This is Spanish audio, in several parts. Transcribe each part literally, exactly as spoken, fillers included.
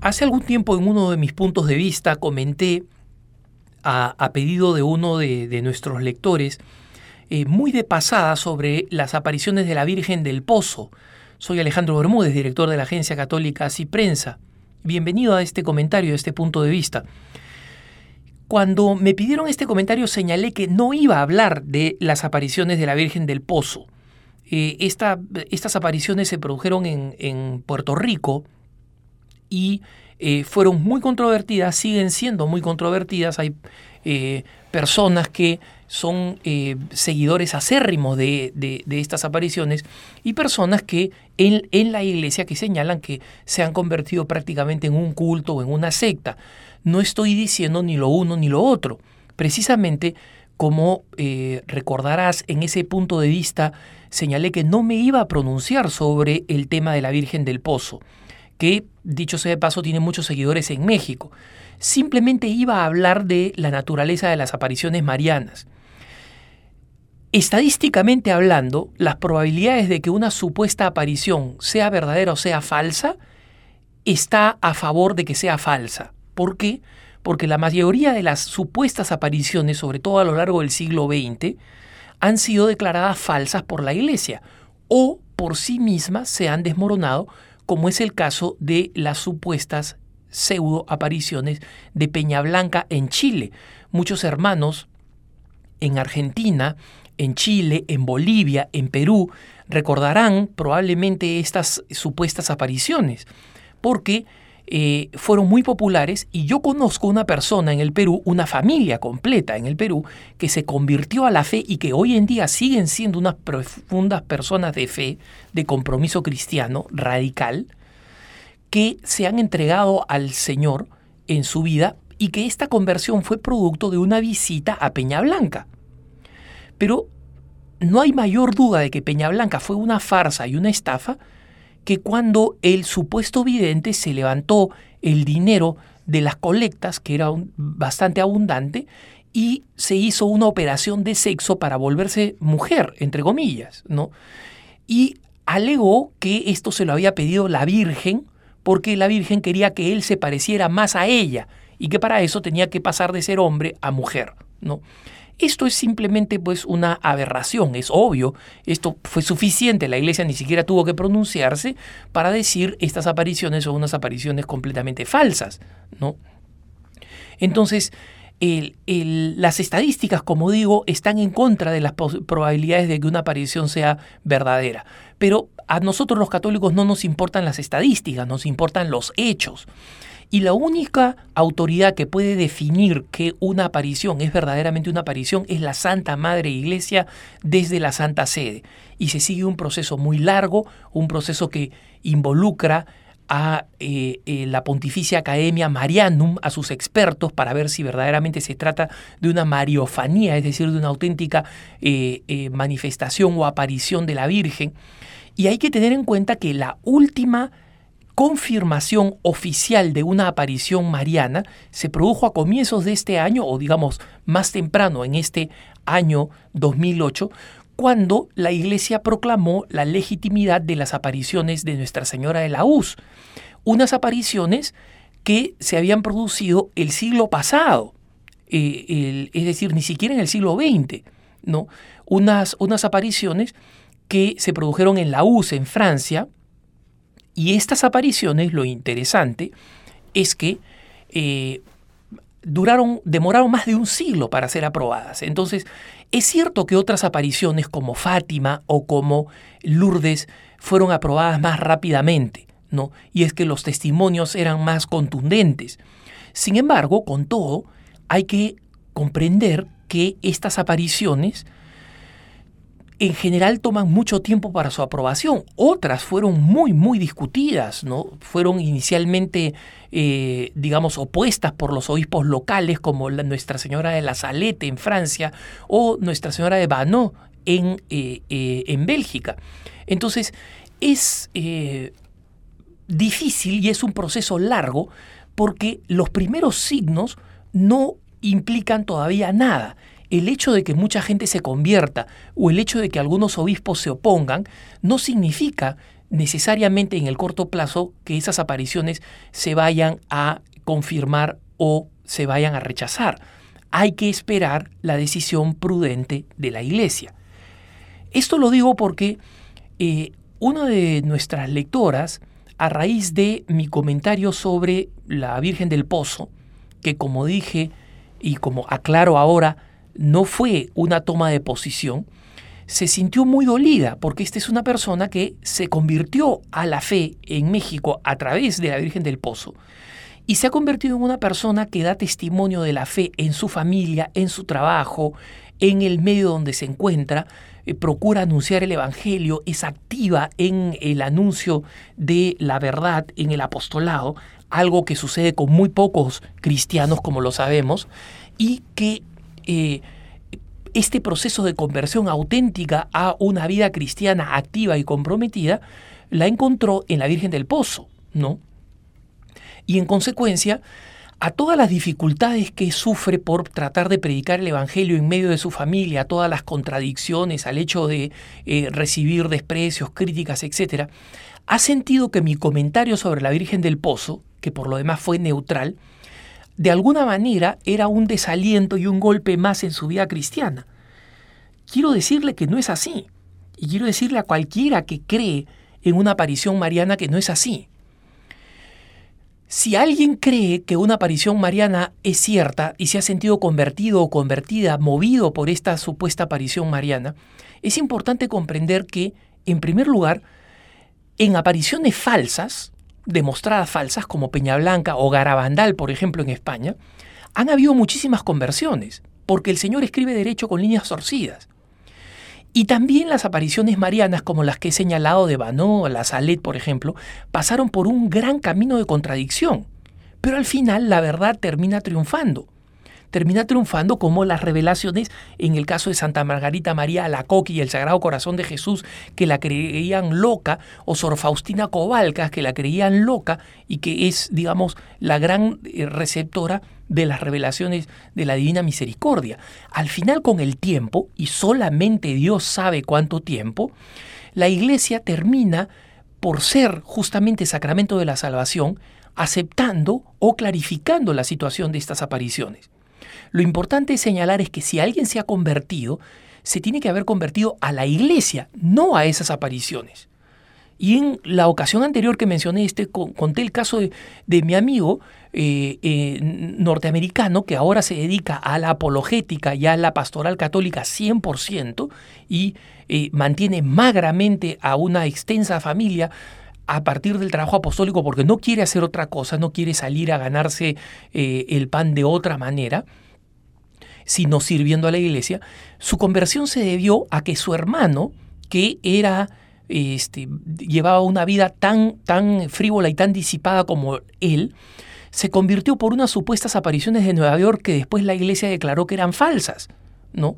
hace algún tiempo en uno de mis puntos de vista comenté a, a pedido de uno de, de nuestros lectores eh, muy de pasada sobre las apariciones de la Virgen del Pozo. Soy Alejandro Bermúdez, director de la agencia católica Así Prensa. Bienvenido a este comentario, a este punto de vista. Cuando me pidieron este comentario señalé que no iba a hablar de las apariciones de la Virgen del Pozo. Eh, esta, estas apariciones se produjeron en, en Puerto Rico y eh, fueron muy controvertidas, siguen siendo muy controvertidas. Hay eh, personas que son eh, seguidores acérrimos de, de, de estas apariciones y personas que en, en la iglesia que señalan que se han convertido prácticamente en un culto o en una secta. No estoy diciendo ni lo uno ni lo otro. Precisamente, como eh, recordarás, en ese punto de vista señalé que no me iba a pronunciar sobre el tema de la Virgen del Pozo, que, dicho sea de paso, tiene muchos seguidores en México. Simplemente iba a hablar de la naturaleza de las apariciones marianas. Estadísticamente hablando, las probabilidades de que una supuesta aparición sea verdadera o sea falsa está a favor de que sea falsa. ¿Por qué? Porque la mayoría de las supuestas apariciones, sobre todo a lo largo del siglo veinte, han sido declaradas falsas por la Iglesia o por sí mismas se han desmoronado, como es el caso de las supuestas pseudo apariciones de Peña Blanca en Chile. Muchos hermanos en Argentina, en Chile, en Bolivia, en Perú, recordarán probablemente estas supuestas apariciones, porque eh, fueron muy populares y yo conozco una persona en el Perú, una familia completa en el Perú, que se convirtió a la fe y que hoy en día siguen siendo unas profundas personas de fe, de compromiso cristiano radical, que se han entregado al Señor en su vida y que esta conversión fue producto de una visita a Peña Blanca. Pero no hay mayor duda de que Peña Blanca fue una farsa y una estafa que cuando el supuesto vidente se levantó el dinero de las colectas, que era un, bastante abundante, y se hizo una operación de sexo para volverse mujer, entre comillas, ¿no? Y alegó que esto se lo había pedido la Virgen, porque la Virgen quería que él se pareciera más a ella y que para eso tenía que pasar de ser hombre a mujer, ¿no? Esto es simplemente pues una aberración, es obvio, esto fue suficiente, la Iglesia ni siquiera tuvo que pronunciarse para decir estas apariciones son unas apariciones completamente falsas, ¿no? Entonces, el, el, las estadísticas, como digo, están en contra de las probabilidades de que una aparición sea verdadera, pero a nosotros los católicos no nos importan las estadísticas, nos importan los hechos. Y la única autoridad que puede definir que una aparición es verdaderamente una aparición es la Santa Madre Iglesia desde la Santa Sede. Y se sigue un proceso muy largo, un proceso que involucra a eh, eh, la Pontificia Academia Marianum, a sus expertos, para ver si verdaderamente se trata de una mariofanía, es decir, de una auténtica eh, eh, manifestación o aparición de la Virgen. Y hay que tener en cuenta que la última confirmación oficial de una aparición mariana se produjo a comienzos de este año, o digamos más temprano en este año dos mil ocho, cuando la Iglesia proclamó la legitimidad de las apariciones de Nuestra Señora de la U Z. Unas apariciones que se habían producido el siglo pasado, eh, el, es decir, ni siquiera en el siglo veinte, ¿no? Unas, unas apariciones que se produjeron en la U Z, en Francia. Y estas apariciones, lo interesante es que eh, duraron, demoraron más de un siglo para ser aprobadas. Entonces, es cierto que otras apariciones como Fátima o como Lourdes fueron aprobadas más rápidamente, ¿no? Y es que los testimonios eran más contundentes. Sin embargo, con todo, hay que comprender que estas apariciones en general toman mucho tiempo para su aprobación. Otras fueron muy, muy discutidas, ¿no? Fueron inicialmente, eh, digamos, opuestas por los obispos locales, como la Nuestra Señora de la Salette en Francia o Nuestra Señora de Banneux en, eh, eh, en Bélgica. Entonces, es eh, difícil y es un proceso largo porque los primeros signos no implican todavía nada. el hecho de que mucha gente se convierta o el hecho de que algunos obispos se opongan no significa necesariamente en el corto plazo que esas apariciones se vayan a confirmar o se vayan a rechazar. Hay que esperar la decisión prudente de la Iglesia. Esto lo digo porque eh, una de nuestras lectoras, a raíz de mi comentario sobre la Virgen del Pozo, que como dije y como aclaro ahora, no fue una toma de posición, se sintió muy dolida porque esta es una persona que se convirtió a la fe en México a través de la Virgen del Pozo y se ha convertido en una persona que da testimonio de la fe en su familia, en su trabajo, en el medio donde se encuentra, eh, procura anunciar el Evangelio, es activa en el anuncio de la verdad, en el apostolado, algo que sucede con muy pocos cristianos, como lo sabemos, y que eh, este proceso de conversión auténtica a una vida cristiana activa y comprometida la encontró en la Virgen del Pozo, ¿no? Y en consecuencia, a todas las dificultades que sufre por tratar de predicar el Evangelio en medio de su familia, a todas las contradicciones, al hecho de eh, recibir desprecios, críticas, etcétera, ha sentido que mi comentario sobre la Virgen del Pozo, que por lo demás fue neutral, de alguna manera era un desaliento y un golpe más en su vida cristiana. Quiero decirle que no es así. Y quiero decirle a cualquiera que cree en una aparición mariana que no es así. Si alguien cree que una aparición mariana es cierta y se ha sentido convertido o convertida, movido por esta supuesta aparición mariana, es importante comprender que, en primer lugar, en apariciones falsas, demostradas falsas, como Peñablanca o Garabandal, por ejemplo, en España, han habido muchísimas conversiones, porque el Señor escribe derecho con líneas torcidas. Y también las apariciones marianas, como las que he señalado de Banó, la Salet, por ejemplo, pasaron por un gran camino de contradicción. Pero al final la verdad termina triunfando. Termina triunfando como las revelaciones en el caso de Santa Margarita María Alacoque y el Sagrado Corazón de Jesús, que la creían loca, o Sor Faustina Cobalcas, que la creían loca y que es, digamos, la gran receptora de las revelaciones de la Divina Misericordia. Al final, con el tiempo, y solamente Dios sabe cuánto tiempo, la Iglesia termina por ser justamente sacramento de la salvación, aceptando o clarificando la situación de estas apariciones. Lo importante es señalar es que si alguien se ha convertido, se tiene que haber convertido a la Iglesia, no a esas apariciones. Y en la ocasión anterior que mencioné, este, conté el caso de, de mi amigo eh, eh, norteamericano que ahora se dedica a la apologética y a la pastoral católica cien por ciento y eh, mantiene magramente a una extensa familia a partir del trabajo apostólico porque no quiere hacer otra cosa, no quiere salir a ganarse eh, el pan de otra manera, sino sirviendo a la Iglesia. Su conversión se debió a que su hermano, que era este, llevaba una vida tan, tan frívola y tan disipada como él, se convirtió por unas supuestas apariciones de Nueva York que después la Iglesia declaró que eran falsas, ¿no?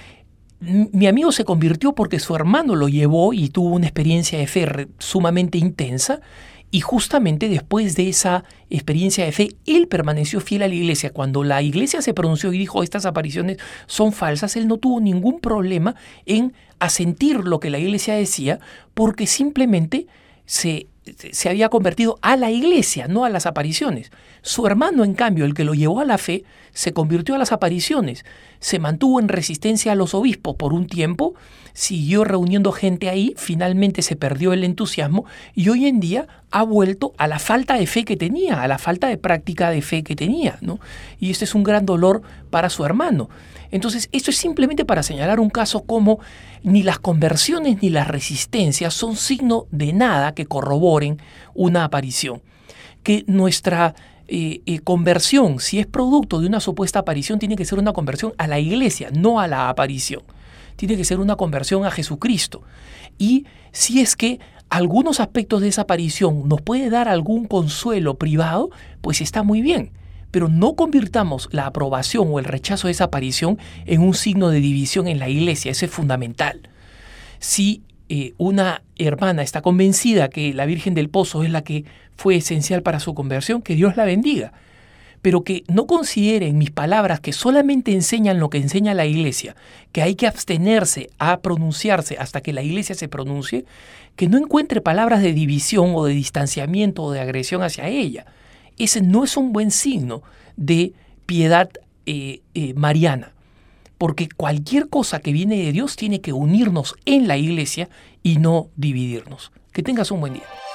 Mi amigo se convirtió porque su hermano lo llevó y tuvo una experiencia de fe sumamente intensa, y justamente después de esa experiencia de fe, él permaneció fiel a la Iglesia. Cuando la Iglesia se pronunció y dijo estas apariciones son falsas, él no tuvo ningún problema en asentir lo que la Iglesia decía, porque simplemente se, se había convertido a la Iglesia, no a las apariciones. Su hermano, en cambio, el que lo llevó a la fe, se convirtió a las apariciones, se mantuvo en resistencia a los obispos por un tiempo, siguió reuniendo gente ahí, finalmente se perdió el entusiasmo y hoy en día ha vuelto a la falta de fe que tenía, a la falta de práctica de fe que tenía, ¿no? Y este es un gran dolor para su hermano. Entonces, esto es simplemente para señalar un caso como ni las conversiones ni las resistencias son signo de nada que corroboren una aparición. Que nuestra eh, eh, conversión, si es producto de una supuesta aparición, tiene que ser una conversión a la Iglesia, no a la aparición. Tiene que ser una conversión a Jesucristo. Y si es que algunos aspectos de esa aparición nos puede dar algún consuelo privado, pues está muy bien. Pero no convirtamos la aprobación o el rechazo de esa aparición en un signo de división en la Iglesia. Eso es fundamental. Si eh, una hermana está convencida que la Virgen del Pozo es la que fue esencial para su conversión, que Dios la bendiga. pero que no consideren mis palabras que solamente enseñan lo que enseña la Iglesia, que hay que abstenerse a pronunciarse hasta que la Iglesia se pronuncie, que no encuentre palabras de división o de distanciamiento o de agresión hacia ella. Ese no es un buen signo de piedad eh, eh, mariana, porque cualquier cosa que viene de Dios tiene que unirnos en la Iglesia y no dividirnos. Que tengas un buen día.